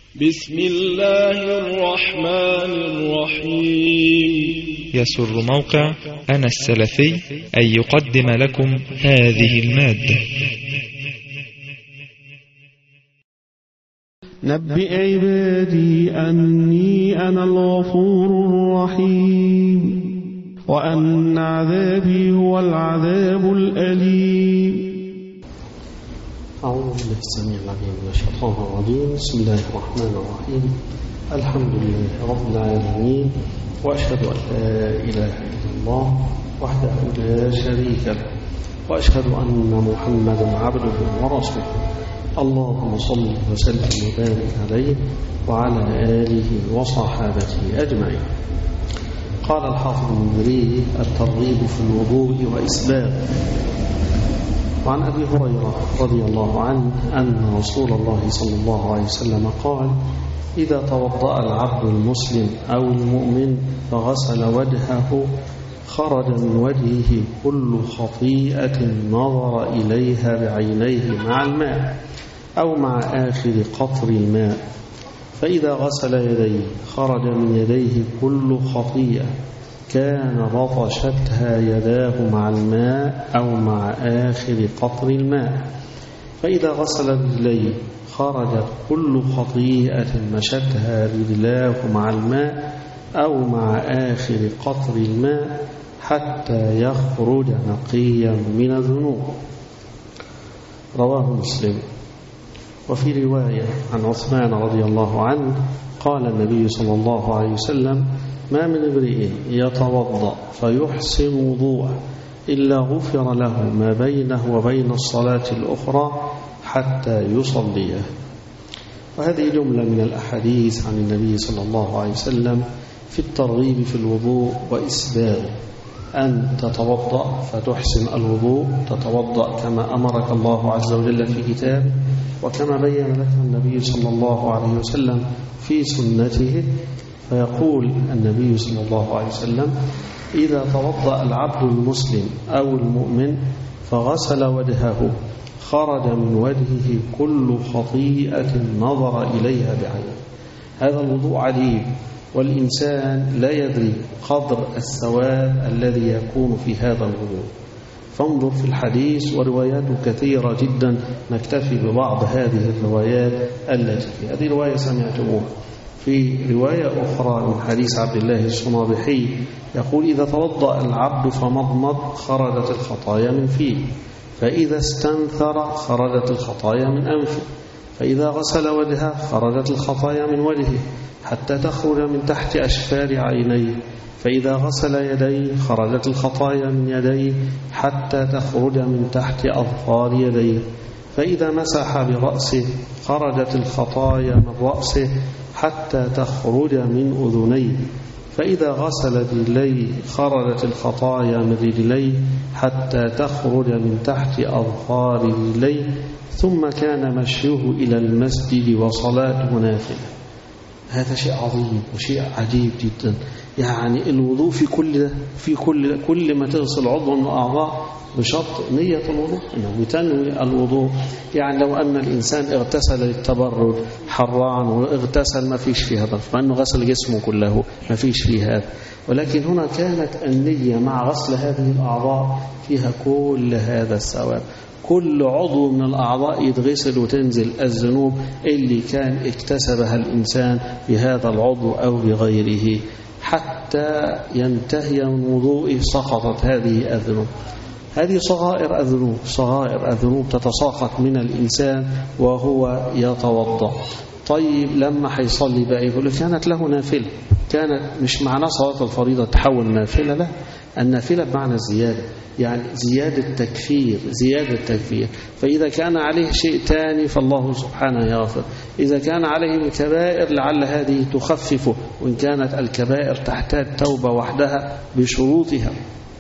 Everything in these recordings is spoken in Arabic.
بسم الله الرحمن الرحيم. يسر موقع أنا السلفي أن يقدم لكم هذه المادة. نبئ عبادي أني أنا الغفور الرحيم وأن عذابي هو العذاب الأليم. أعوذ بالله السميع العليم من الشيطان الرجيم. بسم الله الرحمن الرحيم. الحمد لله رب العالمين، وأشهد أن لا إله إلا الله وحده لا شريك له، وأشهد أن محمدا عبده ورسوله. اللهم صل وسلم وبارك عليه وعلى آله وصحابته أجمعين. قال الحافظ المنذري: الترغيب في الوضوء وإسباغ. وعن أبي هريرة رضي الله عنه أن رسول الله صلى الله عليه وسلم قال: إذا توضأ العبد المسلم أو المؤمن فغسل وجهه خرج من وجهه كل خطيئة نظر إليها بعينيه مع الماء أو مع آخر قطر الماء. فإذا غسل يديه خرج من يديه كل خطيئة كان بطشتها يداه مع الماء أو مع آخر قطر الماء. فإذا غسل رجليه خرجت كل خطيئة مشتها رجلاه مع الماء أو مع آخر قطر الماء حتى يخرج نقيا من الذنوب. رواه مسلم. وفي رواية عن عثمان رضي الله عنه قال النبي صلى الله عليه وسلم: ما من امرئ يتوضأ فيحسن وضوءه إلا غفر له ما بينه وبين الصلاة الأخرى حتى يصليه. وهذه جملة من الأحاديث عن النبي صلى الله عليه وسلم في الترغيب في الوضوء وإسباغه. أن تتوضأ فتحسن الوضوء، تتوضأ كما أمرك الله عز وجل في كتابه وكما بين لك النبي صلى الله عليه وسلم في سنته. فيقول النبي صلى الله عليه وسلم: إذا توضأ العبد المسلم أو المؤمن فغسل وجهه خرج من وجهه كل خطيئة نظر إليها بعينه. هذا الوضوء عجيب، والإنسان لا يدري قدر الثواب الذي يكون في هذا الوضوء. فانظر في الحديث وروايات كثيرة جدا، نكتفي ببعض هذه الروايات التي في هذه رواية سمعتموها. في رواية أخرى من حديث عبد الله الصنابحي يقول: إذا توضأ العبد فمضمض خرجت الخطايا من فيه، فإذا استنثر خرجت الخطايا من أنفه، فإذا غسل وجهه خرجت الخطايا من وجهه حتى تخرج من تحت أشفار عينيه، فإذا غسل يديه خرجت الخطايا من يديه حتى تخرج من تحت أظفار يديه، فإذا مسح برأسه خرجت الخطايا من رأسه حتى تخرج من أذنيه، فإذا غسل رجليه خرجت الخطايا من رجليه حتى تخرج من تحت أظفار رجليه، ثم كان مشيه إلى المسجد وصلاته نافلة. هذا شيء عظيم وشيء عجيب جدا. يعني الوضوء في كل ما تغسل عضو من الأعضاء بشرط نية الوضوء، إنه بتنوي الوضوء. يعني لو أن الإنسان اغتسل للتبرد حران واغتسل ما فيش فيه هذا، فأنه غسل جسمه كله ما فيش فيه هذا. ولكن هنا كانت النية مع غسل هذه الأعضاء فيها كل هذا الثواب. كل عضو من الأعضاء يتغسل وتنزل الذنوب اللي كان اكتسبها الإنسان بهذا العضو أو بغيره، حتى ينتهي من وضوءه سقطت هذه الذنوب. هذه صغائر الذنوب تتساقط من الإنسان وهو يتوضأ. طيب لما حيصلي بقى يقول كانت له نافلة، كانت مش معنى صلاة الفريضة تحول نافلة، لا، النافلة بمعنى الزيادة، يعني زيادة تكفير. فإذا كان عليه شيء تاني فالله سبحانه يغفر، إذا كان عليه من كبائر لعل هذه تخففه، وإن كانت الكبائر تحتاج توبة وحدها بشروطها.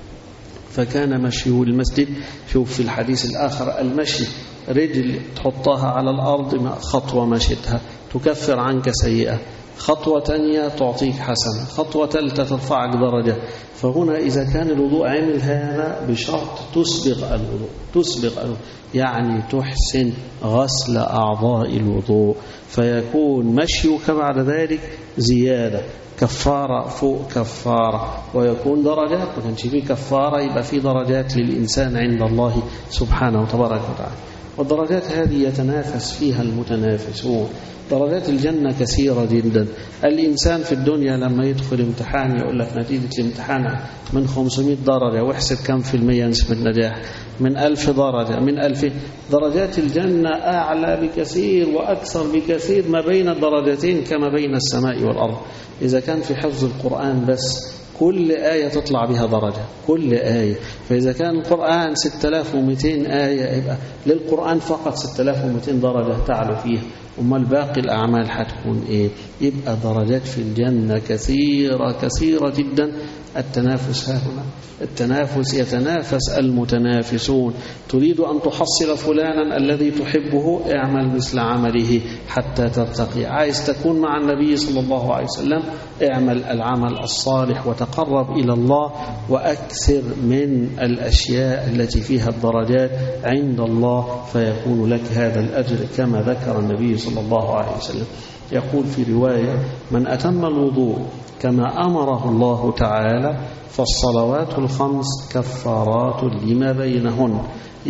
فكان مشيه المسجد. شوف في الحديث الآخر المشي رجل تحطها على الأرض خطوة مشيتها، تكفر عنك سيئة، خطوة تانية تعطيك حسنة، خطوة ثالثة ترفعك درجة. فهنا إذا كان الوضوء عمل هذا بشرط تسبغ الوضوء، يعني تحسن غسل أعضاء الوضوء، فيكون مشيك بعد ذلك زيادة، كفارة فوق كفارة، ويكون درجات. ما كانش فيه كفارة يبقى فيه درجات للإنسان عند الله سبحانه وتبارك وتعالى. والدرجات هذه يتنافس فيها المتنافسون. درجات الجنة كثيرة جدا. الإنسان في الدنيا لما يدخل امتحان يقول لك نتيجة الامتحان من 500 درجة، واحسب كم في المية نسبة النجاح، من 1000 درجة، من 2000. درجات الجنة أعلى بكثير وأكثر بكثير ما بين الدرجتين كما بين السماء والأرض. إذا كان في حفظ القرآن بس كل آية تطلع بها درجة، كل آية. فإذا كان القرآن 6200 آية يبقى للقرآن فقط 6200 درجة تعلو فيها، أما باقي الأعمال هتكون إيه؟ يبقى درجات في الجنة كثيرة كثيرة جدا. التنافس ها هنا، التنافس يتنافس المتنافسون. تريد أن تحصل فلانا الذي تحبه، اعمل مثل عمله حتى ترتقي. عايز تكون مع النبي صلى الله عليه وسلم، اعمل العمل الصالح وتقرب إلى الله، وأكثر من الأشياء التي فيها الدرجات عند الله، فيكون لك هذا الأجر كما ذكر النبي صلى الله عليه وسلم. يقول في رواية: من أتم الوضوء كما أمره الله تعالى فالصلوات الخمس كفارات لما بينهن.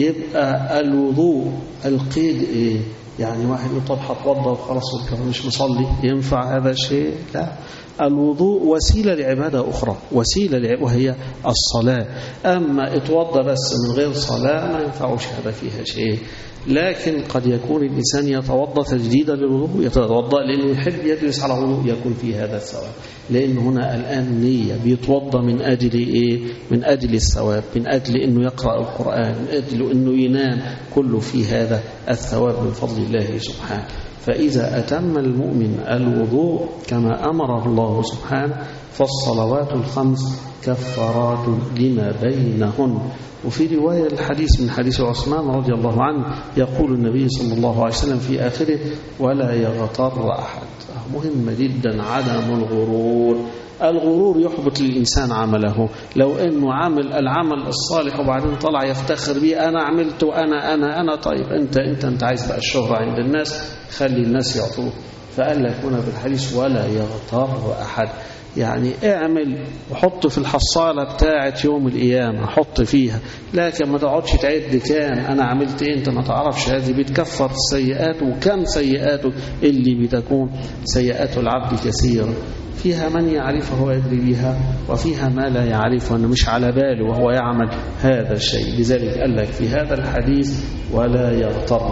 يبقى الوضوء القيد إيه؟ يعني واحد يقول طب هتوضى وخلاص مش مصلي، ينفع هذا الشيء؟ لا. الوضوء وسيلة لعبادة أخرى، وسيلة وهي الصلاة. أما اتوضى بس من غير صلاة ما ينفعش، هذا فيها شيء. لكن قد يكون الإنسان يتوضأ تجديدا للوضوء، يتوضأ لأنه يحب يجلس على وضوء، يكون في هذا الثواب. لأن هنا الآن نية، بيتوضأ من أجل إيه؟ من أجل الثواب، من أجل أنه يقرأ القرآن، من أجل أنه ينام، كله في هذا الثواب من فضل الله سبحانه. فإذا أتم المؤمن الوضوء كما أمره الله سبحانه فالصلوات الخمس كفارات لما بينهن. وفي رواية الحديث من حديث عثمان رضي الله عنه يقول النبي صلى الله عليه وسلم في آخره: ولا يغتر أحد. مهم جدا عدم الغرور. الغرور يحبط للإنسان عمله. لو أنه عمل العمل الصالح وبعدين طلع يفتخر به: أنا عملت وأنا طيب أنت عايز بقى الشهرة عند الناس، خلي الناس يعطوه. فقال لك هنا في الحديث: ولا يغتر أحد. يعني اعمل وحط في الحصالة بتاعة يوم القيامة، حط فيها، لكن ما تقعدش تعد كام أنا عملت إيه، أنت ما تعرفش. هذه بتكفر السيئات، وكم سيئاته اللي بتكون سيئات العبد كثيرة، فيها من يعرفه ويدري بها، وفيها ما لا يعرفه أنه مش على باله وهو يعمل هذا الشيء. لذلك قال لك في هذا الحديث: ولا يغتر.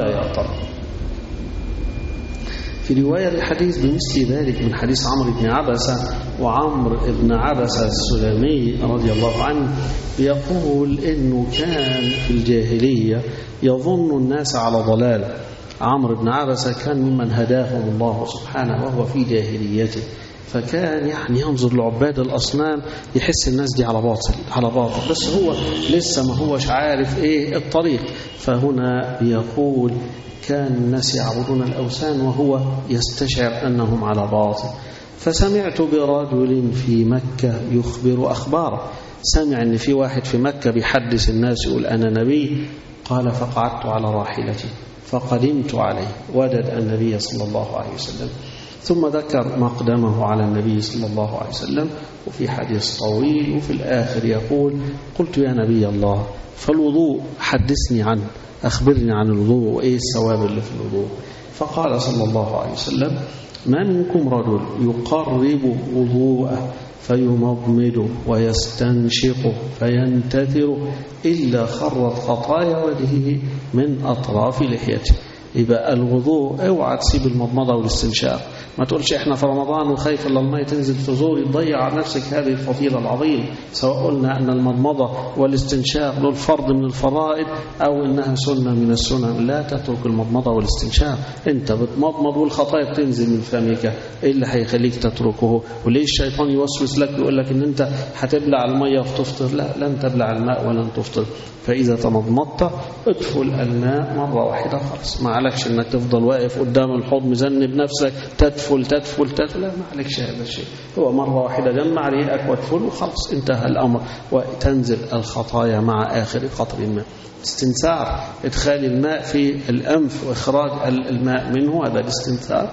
في رواية الحديث بمثل ذلك من حديث عمرو بن عبسة، وعمرو بن عبسة السلمي رضي الله عنه يقول إنه كان في الجاهلية يظن الناس على ضلال. عمرو بن عبسة كان ممن هداهم الله سبحانه وهو في جاهليته، فكان يعني ينظر لعباد الأصنام يحس الناس دي على باطل، بس هو لسه ما هوش عارف إيه الطريق. فهنا يقول: كان الناس يعبدون الأوثان وهو يستشعر أنهم على باطل. فسمعت برجل في مكة يخبر أخباره، سمع أن في واحد في مكة بيحدث الناس يقول أنا نبي. قال: فقعدت على راحلتي فقدمت عليه، وجد النبي صلى الله عليه وسلم، ثم ذكر مقدمه على النبي صلى الله عليه وسلم، وفي حديث طويل، وفي الآخر يقول: قلت يا نبي الله فالوضوء حدثني عنه، أخبرني عن الوضوء وإيه الثواب اللي في الوضوء. فقال صلى الله عليه وسلم: ما منكم رجل يقرب وضوءه فيمضمد ويستنشق فينتثر إلا خرت خطايا وجهه من أطراف لحيته. يبقى الوضوء اوعى تسيب المضمضة والاستنشاق. ما تقولش احنا في رمضان وخايف الا الماء تنزل في زوري، تضيع على نفسك هذه الفضيلة العظيمة. سواء قلنا ان المضمضة والاستنشاق دول فرض من الفرائض او انها سنة من السنن، لا تترك المضمضة والاستنشاق. انت بتمضمض والخطايا بتنزل من فمك، ايه اللي هيخليك تتركه؟ وليه الشيطان يوسوس لك يقول لك ان انت هتبلع المية وتفطر؟ لا، لن تبلع الماء ولن تفطر. فاذا تمضمضت ادخل الماء مرة واحدة خلاص، ما عليكش انك تفضل واقف قدام الحوض مذنب نفسك تدفل لا، ما عليكش هذا الشيء. هو مرة واحدة جمع ريقك وادفل وخلاص انتهى الأمر، وتنزل الخطايا مع آخر قطر الماء. استنثار، إدخال الماء في الأنف وإخراج الماء منه، هذا الاستنثار.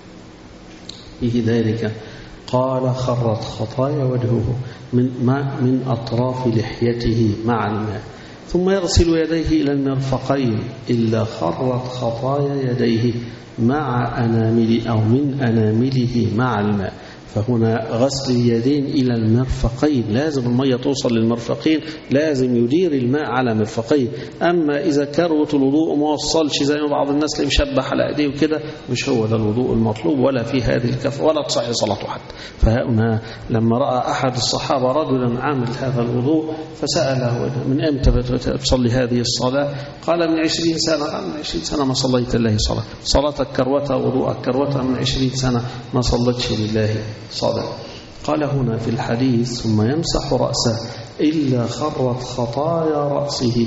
فيه ذلك قال خرت خطايا وجهه من أطراف لحيته مع الماء، ثم يغسل يديه إلى المرفقين إلا خرت خطايا يديه مع أنامل أو من أنامله مع الماء. فهنا غسل اليدين إلى المرفقين، لازم المية توصل للمرفقين، لازم يدير الماء على مرفقين. أما إذا كروت الوضوء ما وصلش زي ما بعض الناس اللي مشبح على أيديه وكده، مش هو ده الوضوء المطلوب ولا في هذه الكفة ولا تصح صلاته حتى. فهنا لما رأى أحد الصحابة رجلا عامل هذا الوضوء فسأله من أمتى بتصلي هذه الصلاة؟ قال من 20 سنة. قال من 20 سنة ما صليت لله صلاتك كروتها وضوءك كروتها من 20 سنة ما صليتش لله صلاة. قال هنا في الحديث ثم يمسح رأسه إلا خرت خطايا رأسه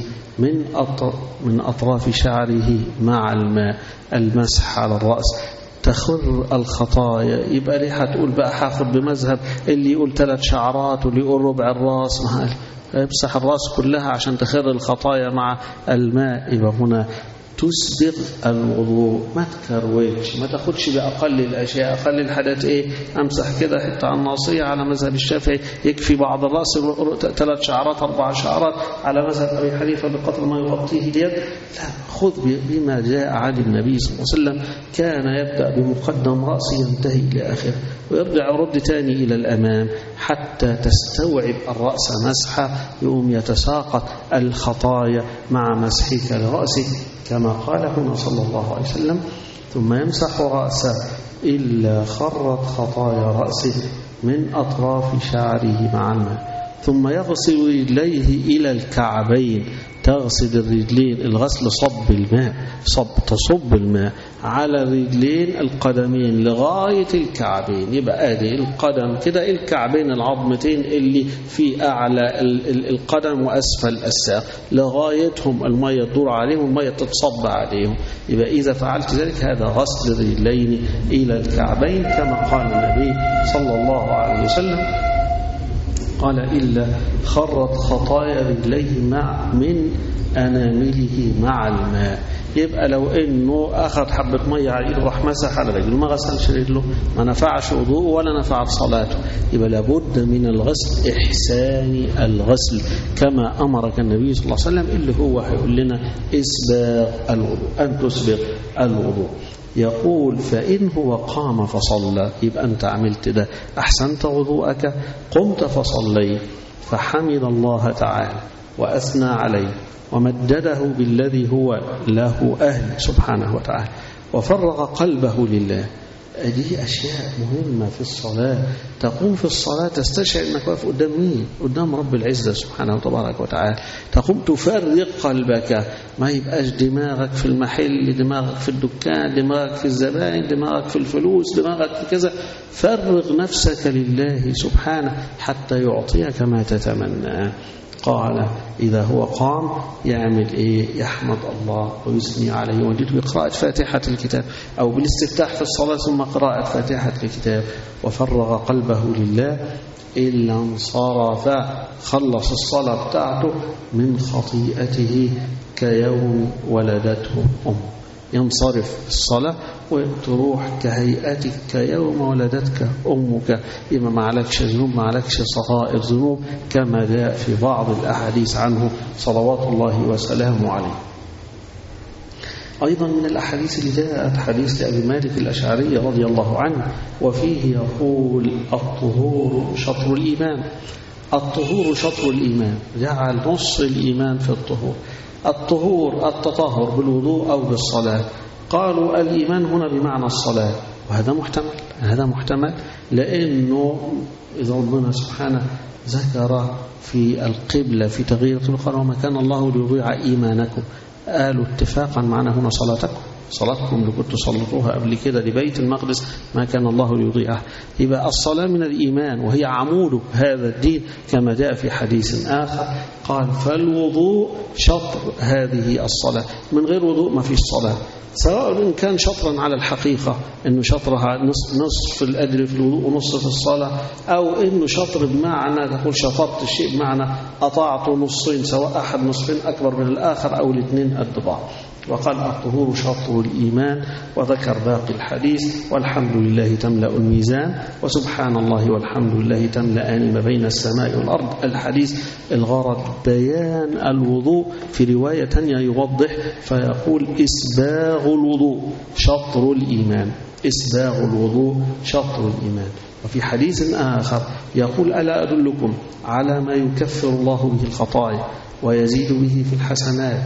من أطراف شعره مع الماء. المسح على الرأس تخر الخطايا. يبقى ليه هتقول بقى حاخد بمذهب اللي يقول 3 شعرات واللي يقول ربع الراس؟ يمسح الراس كلها عشان تخر الخطايا مع الماء. يبقى هنا تسبغ الوضوء، ما تكروتش، ما تاخدش بأقل الأشياء. أقل الحدث إيه؟ أمسح كده حتى على الناصية على مذهب الشافعي، يكفي بعض الرأس 3 شعرات 4 شعرات على مذهب أبي حنيفة بقدر ما يغطيه اليد. لا، خذ بما جاء عن النبي صلى الله عليه وسلم، كان يبدأ بمقدم رأسه ينتهي إلى آخره، ويرجع يرد تاني إلى الأمام حتى تستوعب الرأس مسحة، يقوم يتساقط الخطايا مع مسحك لرأسك كما قال هنا صلى الله عليه وسلم ثم يمسح رأسه إلا خرت خطايا رأسه من أطراف شعره مع الماء، ثم يغسل رجليه إلى الكعبين. تغسل الرجلين، الغسل صب الماء، تصب الماء على الرجلين القدمين لغاية الكعبين. يبقى ادي القدم كده، الكعبين العظمتين اللي في أعلى القدم وأسفل الساق لغايتهم المية تدور عليهم، المية تتصب عليهم. يبقى إذا فعلت ذلك هذا غسل الرجلين إلى الكعبين كما قال النبي صلى الله عليه وسلم. قال إلا خرت خطايا رجليه من أنامله مع الماء. يبقى لو إنه أخذ حبة مية على إيده راح مسح على رجله، ما غسلش رجله، ما نفعش وضوءه ولا نفعت صلاته. يبقى لابد من الغسل إحسان الغسل كما أمرك النبي صلى الله عليه وسلم، اللي هو هيقول لنا إسباغ الوضوء، أن تسبغ الوضوء. يقول فإن هو قام فصلى، يبقى أنت عملت ده، أحسنت وضوءك، قمت فصليت، فحمد الله تعالى وأثنى عليه ومجده بالذي هو له أهل سبحانه وتعالى، وفرغ قلبه لله. دي أشياء مهمة في الصلاة. تقوم في الصلاة تستشعر أنك واقف قدام مين؟ قدام رب العزة سبحانه وتبارك وتعالى. تقوم تفرغ قلبك، ما يبقاش دماغك في المحل، دماغك في الدكان، دماغك في الزبائن، دماغك في الفلوس، دماغك في كذا. فرغ نفسك لله سبحانه حتى يعطيك ما تتمنى. قال إذا هو قام يعمل إيه؟ يحمد الله ويثني عليه ويمجده بقراءة فاتحة الكتاب أو بالاستفتاح في الصلاة ثم قراءة فاتحة الكتاب. وفرغ قلبه لله إلا انصرف، خلص الصلاة بتاعته من خطيئته كيوم ولدته أمه. ينصرف الصلاة وتروح كهيئتك كيوم ولدتك أمك. إما ما عليكش ذنوب، ما عليكش صغائر ذنوب كما جاء في بعض الأحاديث عنه صلوات الله وسلامه عليه. أيضا من الأحاديث اللي جاءت حديث لأبي مالك الأشعري رضي الله عنه، وفيه يقول الطهور شطر الإيمان. الطهور شطر الإيمان، جعل نص الإيمان في الطهور. الطهور التطهر بالوضوء أو بالصلاة. قالوا الإيمان هنا بمعنى الصلاة، وهذا محتمل، هذا محتمل لأنه إذا ربنا سبحانه ذكر في القبلة في تغيير قال وما كان الله ليضيع إيمانكم، قالوا اتفاقا معنا هنا صلاتكم، صلاتكم اللي كنتوا صلتوها قبل كده لبيت المقدس ما كان الله ليضيعها. يبقى الصلاة من الإيمان وهي عمود هذا الدين كما جاء في حديث آخر قال فالوضوء شطر هذه الصلاة، من غير وضوء ما فيش صلاة، سواء إن كان شطرا على الحقيقة إنه شطرها نصف الأجر في الوضوء ونصف في الصلاة، أو إنه شطر بمعنى تقول شطرت الشيء بمعنى أطاعته نصين، سواء أحد نصفين أكبر من الآخر أو الاثنين قد بعض. وقال الطهور شطر الإيمان، وذكر باقي الحديث والحمد لله تملأ الميزان وسبحان الله والحمد لله تملأان ما بين السماء والأرض. الحديث الغرض بيان الوضوء. في رواية تانية يوضح فيقول إسباغ الوضوء شطر الإيمان، إسباغ الوضوء شطر الإيمان. وفي حديث آخر يقول ألا أدلكم على ما يكفر الله به الخطايا ويزيد به في الحسنات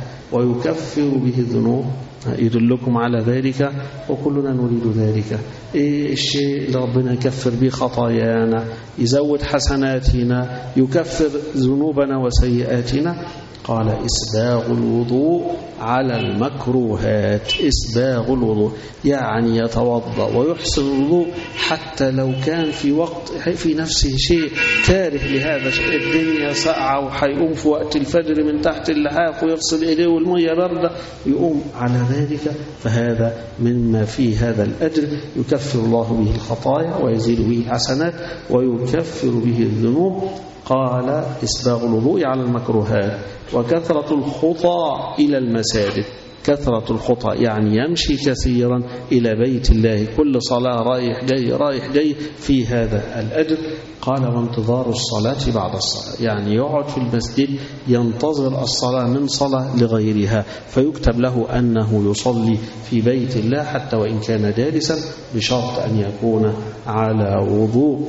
ويكفر به الذنوب؟ يدلكم على ذلك وكلنا نريد ذلك. إيه الشيء اللي ربنا يكفر به خطايانا، يزود حسناتنا، يكفر ذنوبنا وسيئاتنا؟ قال إسباغ الوضوء على المكروهات. إسباغ الوضوء يعني يتوضأ ويحسن الوضوء حتى لو كان في وقت في نفسه شيء كاره لهذا، الدنيا ساقعة وحيقوم في وقت الفجر من تحت اللحاف ويغسل إيديه والمية باردة يقوم على ذلك، فهذا مما فيه هذا الأجر، يكفر الله به الخطايا ويزيد به الحسنات ويكفر به الذنوب. قال إسباغ الوضوء على المكروهات وكثرة الخطى إلى المساجد. كثرة الخطى يعني يمشي كثيرا إلى بيت الله، كل صلاة رايح جاي رايح جاي في هذا الأجر. قال وانتظار الصلاة بعد الصلاة، يعني يقعد في المسجد ينتظر الصلاة من صلاة لغيرها، فيكتب له أنه يصلي في بيت الله حتى وإن كان جالسا، بشرط أن يكون على وضوء.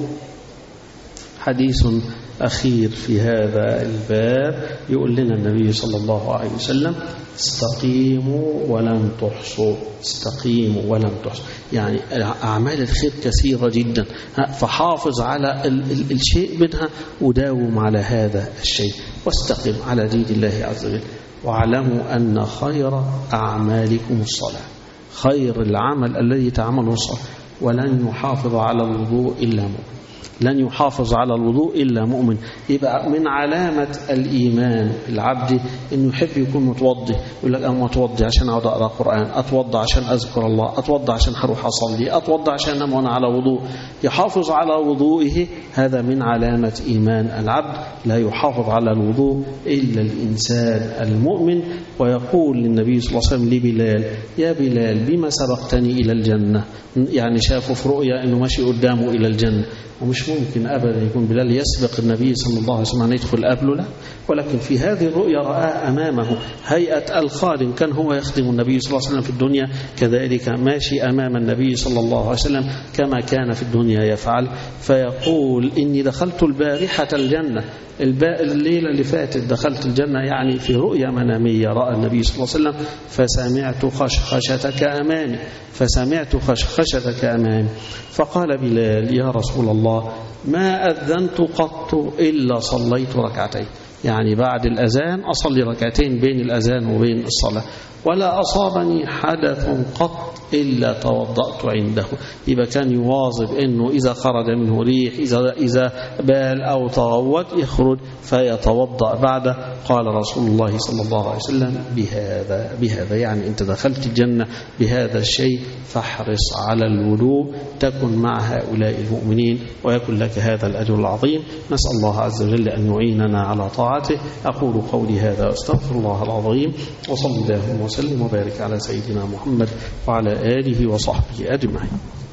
حديث أخير في هذا الباب يقول لنا النبي صلى الله عليه وسلم استقيموا ولن تحصوا. استقيموا ولن تحصوا يعني أعمال الخير كثيرة جدا، فحافظ على الشيء منها وداوم على هذا الشيء، واستقم على دين الله عز وجل. واعلموا أن خير أعمالكم الصلاة، خير العمل الذي تعمله الصلاة. ولن يحافظ على الوضوء إلا مؤمن، لن يحافظ على الوضوء إلا مؤمن. يبقى من علامة الإيمان العبد إنه يحب يكون متوضي، يقول لك أنا متوضي عشان أقعد أقرأ قرآن، أتوضى عشان أذكر الله، أتوضى عشان هروح أصلي، أتوضى عشان أنام وأنا على وضوء. يحافظ على وضوئه، هذا من علامة إيمان العبد. لا يحافظ على الوضوء إلا الإنسان المؤمن. ويقول للنبي صلى الله عليه وسلم لبلال يا بلال بما سبقتني إلى الجنة، يعني شافوا في رؤيا أنه ماشي قدامه إلى الجنة، ومش ممكن أبدا يكون بلال يسبق النبي صلى الله عليه وسلم أن يدخل قبله، لا، ولكن في هذه الرؤيا رأى أمامه هيئة الخادم، كان هو يخدم النبي صلى الله عليه وسلم في الدنيا، كذلك ماشي أمام النبي صلى الله عليه وسلم كما كان في الدنيا يفعل. فيقول إني دخلت البارحة الجنة، الليلة اللي فاتت دخلت الجنة، يعني في رؤيا منامية رأى النبي صلى الله عليه وسلم فسمعت خشخشتك أمامي، فسمعت خشخشتك أمامي. فقال بلال يا رسول الله ما أذنت قط إلا صليت ركعتين، يعني بعد الأذان أصلي ركعتين بين الأذان وبين الصلاة، ولا أصابني حدث قط إلا توضأت عنده. يبقى كان يواظب أنه إذا خرج منه ريح، إذا بال أو تغوط يخرج فيتوضأ بعده. قال رسول الله صلى الله عليه وسلم بهذا يعني أنت دخلت الجنة بهذا الشيء، فاحرص على الوضوء تكن مع هؤلاء المؤمنين ويكن لك هذا الأجر العظيم. نسأل الله عز وجل أن يعيننا على طاعته. أقول قولي هذا أستغفر الله العظيم، وصلى الله وسلم وبارك على سيدنا محمد وعلى آله وصحبه أجمعين.